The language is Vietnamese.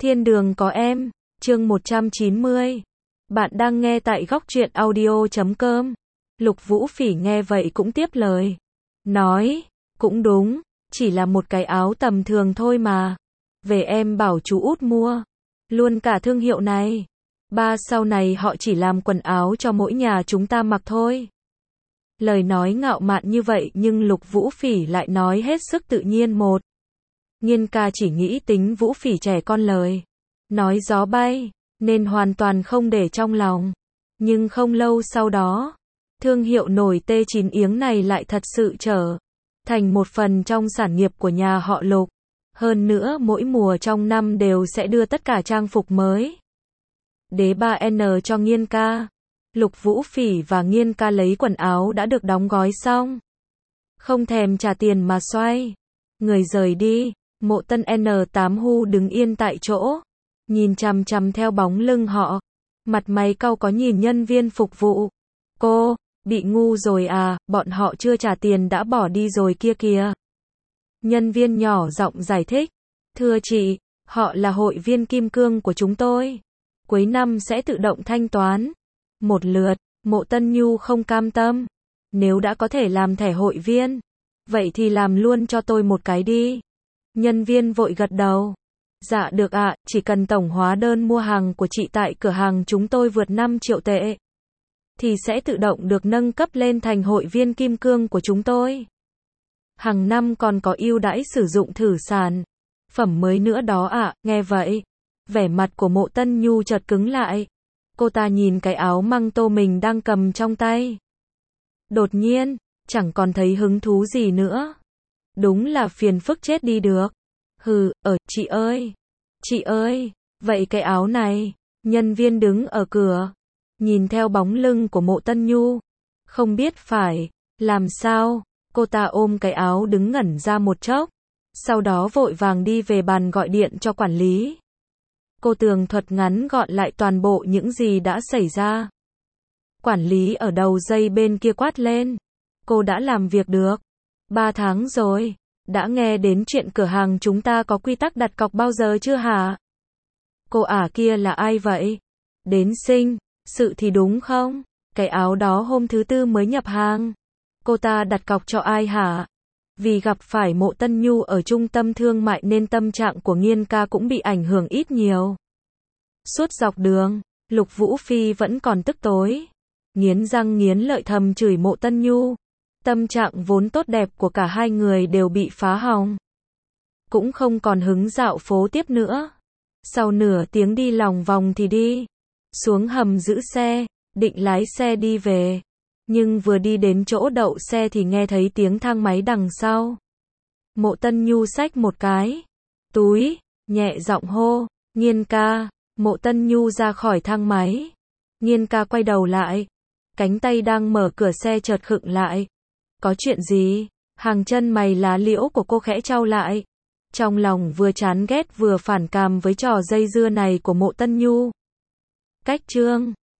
Thiên đường có em, chương 190. Bạn đang nghe tại góc truyện audio.com. Lục Vũ Phỉ nghe vậy cũng tiếp lời. Nói, cũng đúng, chỉ là một cái áo tầm thường thôi mà. Về em bảo chú út mua. Luôn cả thương hiệu này. Ba sau này họ chỉ làm quần áo cho mỗi nhà chúng ta mặc thôi. Lời nói ngạo mạn như vậy nhưng Lục Vũ Phỉ lại nói hết sức tự nhiên một. Nhiên ca chỉ nghĩ tính Vũ Phỉ trẻ con lời. Nói gió bay, nên hoàn toàn không để trong lòng. Nhưng không lâu sau đó, thương hiệu nổi T9 Yếng này lại thật sự trở thành một phần trong sản nghiệp của nhà họ Lục. Hơn nữa mỗi mùa trong năm đều sẽ đưa tất cả trang phục mới. Đế 3N cho Nhiên ca. Lục Vũ Phỉ và Nhiên ca lấy quần áo đã được đóng gói xong. Không thèm trả tiền mà xoay người rời đi. Mộ Tân N8 Hu đứng yên tại chỗ, nhìn chằm chằm theo bóng lưng họ, mặt mày cau có nhìn nhân viên phục vụ. Cô, bị ngu rồi à, bọn họ chưa trả tiền đã bỏ đi rồi kia kìa. Nhân viên nhỏ giọng giải thích, thưa chị, họ là hội viên kim cương của chúng tôi. Cuối năm sẽ tự động thanh toán một lượt. Mộ Tân Nhu không cam tâm, nếu đã có thể làm thẻ hội viên, vậy thì làm luôn cho tôi một cái đi. Nhân viên vội gật đầu. Dạ được ạ, chỉ cần tổng hóa đơn mua hàng của chị tại cửa hàng chúng tôi vượt 5 triệu tệ, thì sẽ tự động được nâng cấp lên thành hội viên kim cương của chúng tôi. Hàng năm còn có ưu đãi sử dụng thử sản phẩm mới nữa đó ạ. Nghe vậy, vẻ mặt của Mộ Tân Nhu chợt cứng lại. Cô ta nhìn cái áo măng tô mình đang cầm trong tay. Đột nhiên, chẳng còn thấy hứng thú gì nữa. Đúng là phiền phức chết đi được. Chị ơi, vậy cái áo này. Nhân viên đứng ở cửa, nhìn theo bóng lưng của Mộ Tân Nhu, không biết phải làm sao. Cô ta ôm cái áo đứng ngẩn ra một chốc, sau đó vội vàng đi về bàn gọi điện cho quản lý. Cô tường thuật ngắn gọn lại toàn bộ những gì đã xảy ra. Quản lý ở đầu dây bên kia quát lên. Cô đã làm việc được 3 tháng rồi. Đã nghe đến chuyện cửa hàng chúng ta có quy tắc đặt cọc bao giờ chưa hả? Cô ả kia là ai vậy? Đến sinh sự thì đúng không? Cái áo đó hôm thứ Tư mới nhập hàng. Cô ta đặt cọc cho ai hả? Vì gặp phải Mộ Tân Nhu ở trung tâm thương mại nên tâm trạng của Nhiên ca cũng bị ảnh hưởng ít nhiều. Suốt dọc đường, Lục Vũ Phi vẫn còn tức tối, nghiến răng nghiến lợi thầm chửi Mộ Tân Nhu. Tâm trạng vốn tốt đẹp của cả hai người đều bị phá hỏng. Cũng không còn hứng dạo phố tiếp nữa. Sau nửa tiếng đi lòng vòng thì đi xuống hầm giữ xe, định lái xe đi về. Nhưng vừa đi đến chỗ đậu xe thì nghe thấy tiếng thang máy đằng sau. Mộ Tân Nhu xách một cái túi, nhẹ giọng hô, Nhiên ca. Mộ Tân Nhu ra khỏi thang máy. Nhiên ca quay đầu lại. Cánh tay đang mở cửa xe chợt khựng lại. Có chuyện gì? Hàng chân mày lá liễu của cô khẽ chau lại. Trong lòng vừa chán ghét vừa phản cảm với trò dây dưa này của Mộ Tân Nhu. Cách chương